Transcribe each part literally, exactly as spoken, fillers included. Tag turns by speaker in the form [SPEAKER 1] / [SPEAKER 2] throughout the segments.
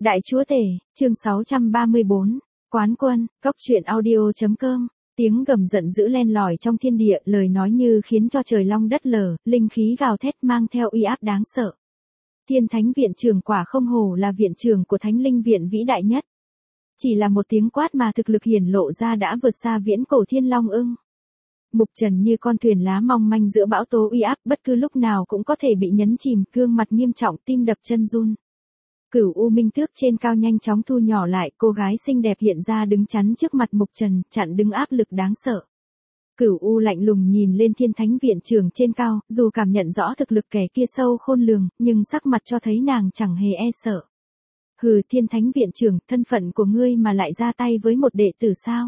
[SPEAKER 1] Đại chúa tể, chương sáu trăm ba mươi bốn, Quán Quân, Cốc truyện audio chấm com. Tiếng gầm giận dữ len lỏi trong thiên địa, lời nói như khiến cho trời long đất lở, linh khí gào thét mang theo uy áp đáng sợ. Thiên Thánh Viện Trưởng quả không hổ là viện trưởng của Thánh Linh Viện vĩ đại nhất. Chỉ là một tiếng quát mà thực lực hiển lộ ra đã vượt xa viễn cổ thiên long ưng. Mục Trần như con thuyền lá mong manh giữa bão tố uy áp, bất cứ lúc nào cũng có thể bị nhấn chìm, gương mặt nghiêm trọng, tim đập chân run. Cửu U Minh Tước trên cao nhanh chóng thu nhỏ lại, cô gái xinh đẹp hiện ra đứng chắn trước mặt Mục Trần, chặn đứng áp lực đáng sợ. Cửu U lạnh lùng nhìn lên Thiên Thánh Viện Trưởng trên cao, dù cảm nhận rõ thực lực kẻ kia sâu khôn lường, nhưng sắc mặt cho thấy nàng chẳng hề e sợ. Hừ, Thiên Thánh Viện Trưởng, thân phận của ngươi mà lại ra tay với một đệ tử sao?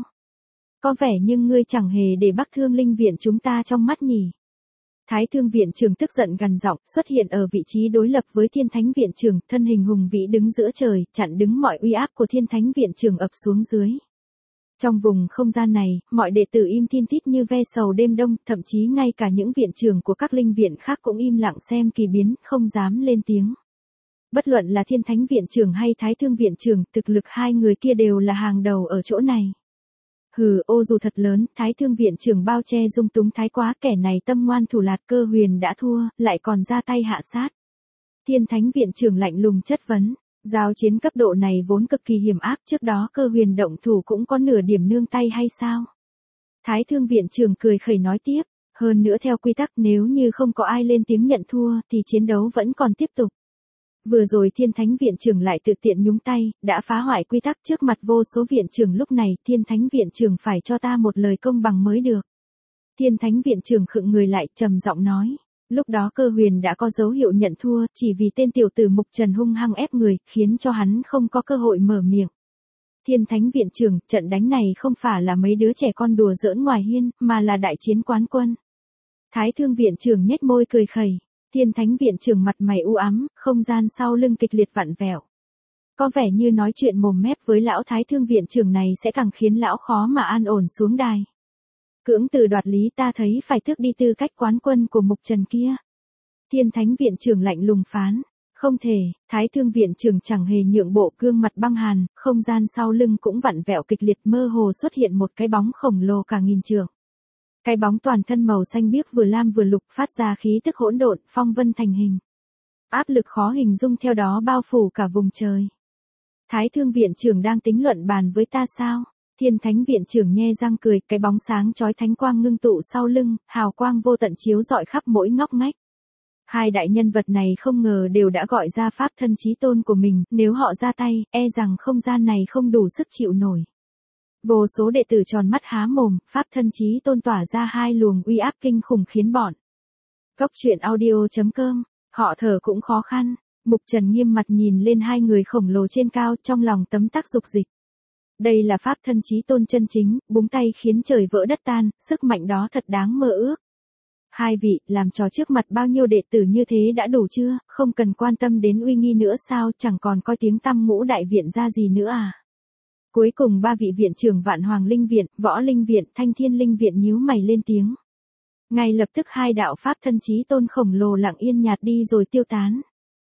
[SPEAKER 1] Có vẻ nhưng ngươi chẳng hề để Bắc Thương Linh Viện chúng ta trong mắt nhỉ? Thái Thương Viện Trưởng tức giận gằn giọng, xuất hiện ở vị trí đối lập với Thiên Thánh Viện Trưởng, thân hình hùng vĩ đứng giữa trời, chặn đứng mọi uy áp của Thiên Thánh Viện Trưởng ập xuống dưới. Trong vùng không gian này, mọi đệ tử im tin tít như ve sầu đêm đông, thậm chí ngay cả những viện trưởng của các linh viện khác cũng im lặng xem kỳ biến, không dám lên tiếng. Bất luận là Thiên Thánh Viện Trưởng hay Thái Thương Viện Trưởng, thực lực hai người kia đều là hàng đầu ở chỗ này. Hừ, ô dù thật lớn, Thái Thương Viện Trưởng bao che dung túng thái quá, kẻ này tâm ngoan thủ lạt, Cơ Huyền đã thua, lại còn ra tay hạ sát. Thiên Thánh Viện Trưởng lạnh lùng chất vấn, giao chiến cấp độ này vốn cực kỳ hiểm ác, trước đó Cơ Huyền động thủ cũng có nửa điểm nương tay hay sao? Thái Thương Viện Trưởng cười khẩy nói tiếp, hơn nữa theo quy tắc nếu như không có ai lên tiếng nhận thua thì chiến đấu vẫn còn tiếp tục. Vừa rồi Thiên Thánh Viện Trưởng lại tự tiện nhúng tay, đã phá hoại quy tắc trước mặt vô số viện trưởng, lúc này Thiên Thánh Viện Trưởng phải cho ta một lời công bằng mới được. Thiên Thánh Viện Trưởng khựng người lại, trầm giọng nói, lúc đó Cơ Huyền đã có dấu hiệu nhận thua, chỉ vì tên tiểu tử Mục Trần hung hăng ép người, khiến cho hắn không có cơ hội mở miệng. Thiên Thánh Viện Trưởng, trận đánh này không phải là mấy đứa trẻ con đùa giỡn ngoài hiên, mà là đại chiến quán quân. Thái Thương Viện Trưởng nhếch môi cười khẩy. Thiên Thánh Viện Trưởng mặt mày u ám, không gian sau lưng kịch liệt vặn vẹo. Có vẻ như nói chuyện mồm mép với lão Thái Thương Viện Trưởng này sẽ càng khiến lão khó mà an ổn xuống đài. Cưỡng từ đoạt lý, ta thấy phải tước đi tư cách quán quân của Mục Trần kia. Thiên Thánh Viện Trưởng lạnh lùng phán, không thể. Thái Thương Viện Trưởng chẳng hề nhượng bộ, gương mặt băng hàn, không gian sau lưng cũng vặn vẹo kịch liệt, mơ hồ xuất hiện một cái bóng khổng lồ cả nghìn trượng. Cái bóng toàn thân màu xanh biếc vừa lam vừa lục, phát ra khí tức hỗn độn, phong vân thành hình. Áp lực khó hình dung theo đó bao phủ cả vùng trời. Thái Thương Viện Trưởng đang tính luận bàn với ta sao? Thiên Thánh Viện Trưởng nhe răng cười, cái bóng sáng chói thánh quang ngưng tụ sau lưng, hào quang vô tận chiếu rọi khắp mỗi ngóc ngách. Hai đại nhân vật này không ngờ đều đã gọi ra pháp thân chí tôn của mình, nếu họ ra tay, e rằng không gian này không đủ sức chịu nổi. Vô số đệ tử tròn mắt há mồm, pháp thân chí tôn tỏa ra hai luồng uy áp kinh khủng khiến bọn Cốc truyện audio chấm com, họ thở cũng khó khăn. Mục Trần nghiêm mặt nhìn lên hai người khổng lồ trên cao, trong lòng tấm tắc dục dịch. Đây là pháp thân chí tôn chân chính, búng tay khiến trời vỡ đất tan, sức mạnh đó thật đáng mơ ước. Hai vị, làm trò trước mặt bao nhiêu đệ tử như thế đã đủ chưa, không cần quan tâm đến uy nghi nữa sao, chẳng còn coi tiếng tăm ngũ đại viện ra gì nữa à? Cuối cùng ba vị viện trưởng Vạn Hoàng Linh Viện, Võ Linh Viện, Thanh Thiên Linh Viện nhíu mày lên tiếng. Ngay lập tức hai đạo pháp thân chí tôn khổng lồ lặng yên nhạt đi rồi tiêu tán.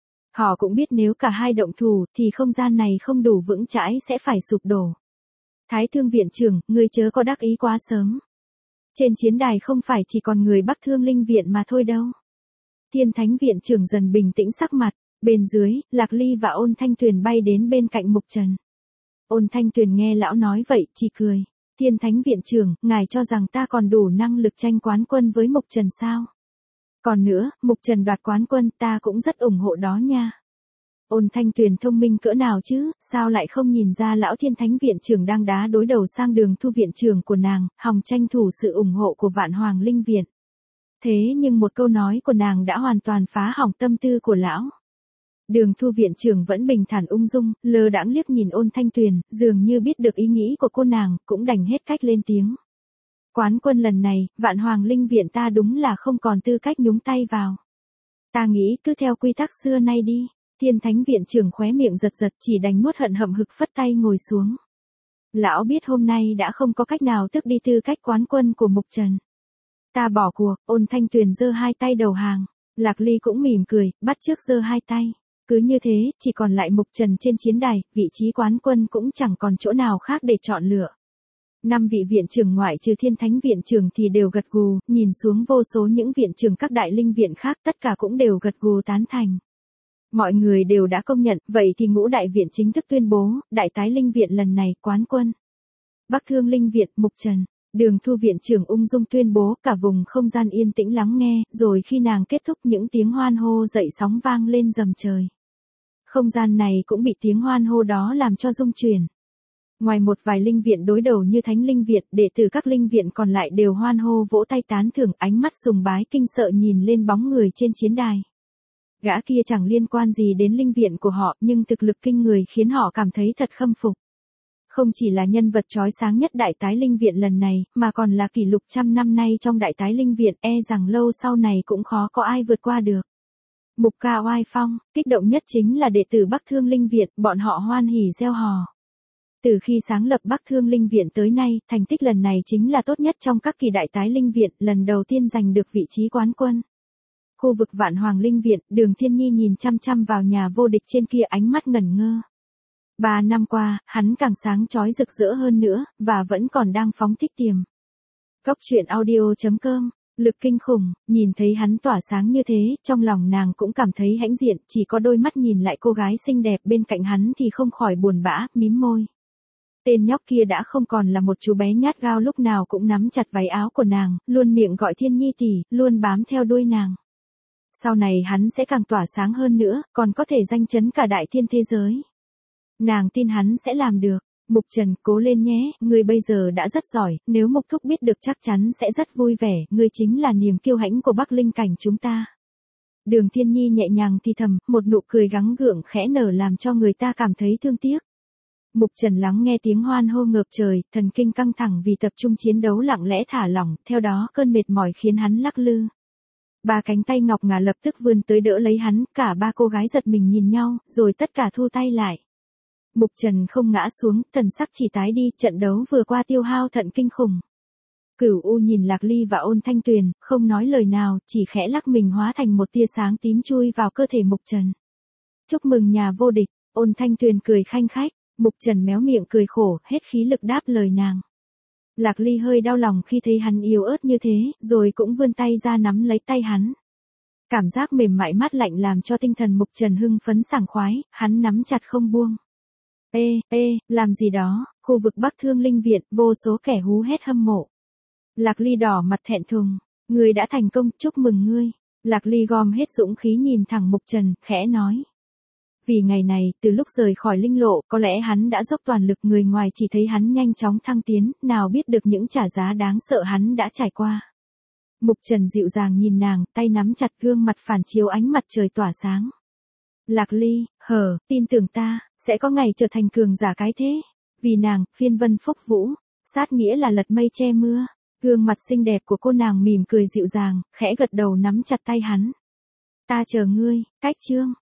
[SPEAKER 1] Họ cũng biết nếu cả hai động thủ thì không gian này không đủ vững chãi sẽ phải sụp đổ. Thái Thương Viện Trưởng, ngươi chớ có đắc ý quá sớm. Trên chiến đài không phải chỉ còn người Bắc Thương Linh Viện mà thôi đâu. Thiên Thánh Viện Trưởng dần bình tĩnh sắc mặt, bên dưới, Lạc Ly và Ôn Thanh Tuyền bay đến bên cạnh Mục Trần. Ôn Thanh Tuyền nghe lão nói vậy, chỉ cười. Thiên Thánh Viện Trưởng, ngài cho rằng ta còn đủ năng lực tranh quán quân với Mục Trần sao? Còn nữa, Mục Trần đoạt quán quân, ta cũng rất ủng hộ đó nha. Ôn Thanh Tuyền thông minh cỡ nào chứ, sao lại không nhìn ra lão Thiên Thánh Viện Trưởng đang đá đối đầu sang Đường Thu Viện Trưởng của nàng, hòng tranh thủ sự ủng hộ của Vạn Hoàng Linh Viện. Thế nhưng một câu nói của nàng đã hoàn toàn phá hỏng tâm tư của lão. Đường Thu Viện Trưởng vẫn bình thản ung dung, lơ đãng liếc nhìn Ôn Thanh Tuyền, dường như biết được ý nghĩ của cô nàng, cũng đành hết cách lên tiếng. Quán quân lần này, Vạn Hoàng Linh Viện ta đúng là không còn tư cách nhúng tay vào. Ta nghĩ cứ theo quy tắc xưa nay đi. Thiên Thánh Viện Trưởng khóe miệng giật giật, chỉ đành nuốt hận hậm hực phất tay ngồi xuống. Lão biết hôm nay đã không có cách nào tước đi tư cách quán quân của Mục Trần. Ta bỏ cuộc. Ôn Thanh Tuyền giơ hai tay đầu hàng. Lạc Ly cũng mỉm cười, bắt chước giơ hai tay. Cứ như thế, chỉ còn lại Mục Trần trên chiến đài, vị trí quán quân cũng chẳng còn chỗ nào khác để chọn lựa. Năm vị viện trưởng ngoại trừ Thiên Thánh viện trưởng thì đều gật gù, nhìn xuống vô số những viện trưởng các đại linh viện khác tất cả cũng đều gật gù tán thành. Mọi người đều đã công nhận, vậy thì ngũ đại viện chính thức tuyên bố, đại tái linh viện lần này quán quân. Bắc Thương linh viện, Mục Trần. Đường Thu viện trưởng ung dung tuyên bố, cả vùng không gian yên tĩnh lắng nghe, rồi khi nàng kết thúc những tiếng hoan hô dậy sóng vang lên rầm trời. Không gian này cũng bị tiếng hoan hô đó làm cho rung chuyển. Ngoài một vài linh viện đối đầu như Thánh linh viện, đệ tử các linh viện còn lại đều hoan hô vỗ tay tán thưởng, ánh mắt sùng bái kinh sợ nhìn lên bóng người trên chiến đài. Gã kia chẳng liên quan gì đến linh viện của họ, nhưng thực lực kinh người khiến họ cảm thấy thật khâm phục. Không chỉ là nhân vật chói sáng nhất đại tái linh viện lần này, mà còn là kỷ lục trăm năm nay trong đại tái linh viện, e rằng lâu sau này cũng khó có ai vượt qua được. Mục ca oai phong, kích động nhất chính là đệ tử Bắc Thương linh viện, bọn họ hoan hỉ reo hò. Từ khi sáng lập Bắc Thương linh viện tới nay, thành tích lần này chính là tốt nhất trong các kỳ đại tái linh viện, lần đầu tiên giành được vị trí quán quân. Khu vực Vạn Hoàng linh viện, Đường Thiên Nhi nhìn chăm chăm vào nhà vô địch trên kia, ánh mắt ngẩn ngơ. Ba năm qua, hắn càng sáng chói rực rỡ hơn nữa, và vẫn còn đang phóng thích tiềm. Cốc truyện audio chấm com, lực kinh khủng, nhìn thấy hắn tỏa sáng như thế, trong lòng nàng cũng cảm thấy hãnh diện, chỉ có đôi mắt nhìn lại cô gái xinh đẹp bên cạnh hắn thì không khỏi buồn bã, mím môi. Tên nhóc kia đã không còn là một chú bé nhát gao lúc nào cũng nắm chặt váy áo của nàng, luôn miệng gọi Thiên Nhi tỷ, luôn bám theo đuôi nàng. Sau này hắn sẽ càng tỏa sáng hơn nữa, còn có thể danh chấn cả đại thiên thế giới. Nàng tin hắn sẽ làm được. Mục Trần, cố lên nhé, ngươi bây giờ đã rất giỏi, nếu Mục Thúc biết được chắc chắn sẽ rất vui vẻ, ngươi chính là niềm kiêu hãnh của Bắc Linh cảnh chúng ta. Đường Thiên Nhi nhẹ nhàng thì thầm, một nụ cười gắng gượng khẽ nở làm cho người ta cảm thấy thương tiếc. Mục Trần lắng nghe tiếng hoan hô ngập trời, thần kinh căng thẳng vì tập trung chiến đấu lặng lẽ thả lỏng, theo đó cơn mệt mỏi khiến hắn lắc lư. Ba cánh tay ngọc ngà lập tức vươn tới đỡ lấy hắn, cả ba cô gái giật mình nhìn nhau, rồi tất cả thu tay lại. Mục Trần không ngã xuống, thần sắc chỉ tái đi, trận đấu vừa qua tiêu hao thận kinh khủng. Cửu U nhìn Lạc Ly và Ôn Thanh Tuyền, không nói lời nào, chỉ khẽ lắc mình hóa thành một tia sáng tím chui vào cơ thể Mục Trần. Chúc mừng nhà vô địch, Ôn Thanh Tuyền cười khanh khách, Mục Trần méo miệng cười khổ, hết khí lực đáp lời nàng. Lạc Ly hơi đau lòng khi thấy hắn yếu ớt như thế, rồi cũng vươn tay ra nắm lấy tay hắn. Cảm giác mềm mại mát lạnh làm cho tinh thần Mục Trần hưng phấn sảng khoái, hắn nắm chặt không buông. Ê, ê, làm gì đó, khu vực Bắc Thương linh viện, vô số kẻ hú hét hâm mộ. Lạc Ly đỏ mặt thẹn thùng, ngươi đã thành công, chúc mừng ngươi. Lạc Ly gom hết dũng khí nhìn thẳng Mục Trần, khẽ nói. Vì ngày này, từ lúc rời khỏi linh lộ, có lẽ hắn đã dốc toàn lực, người ngoài chỉ thấy hắn nhanh chóng thăng tiến, nào biết được những trả giá đáng sợ hắn đã trải qua. Mục Trần dịu dàng nhìn nàng, tay nắm chặt gương mặt phản chiếu ánh mặt trời tỏa sáng. Lạc Ly, hờ, tin tưởng ta, sẽ có ngày trở thành cường giả cái thế. Vì nàng, phiên vân phúc vũ, sát nghĩa là lật mây che mưa. Gương mặt xinh đẹp của cô nàng mỉm cười dịu dàng, khẽ gật đầu nắm chặt tay hắn. Ta chờ ngươi, cách chương.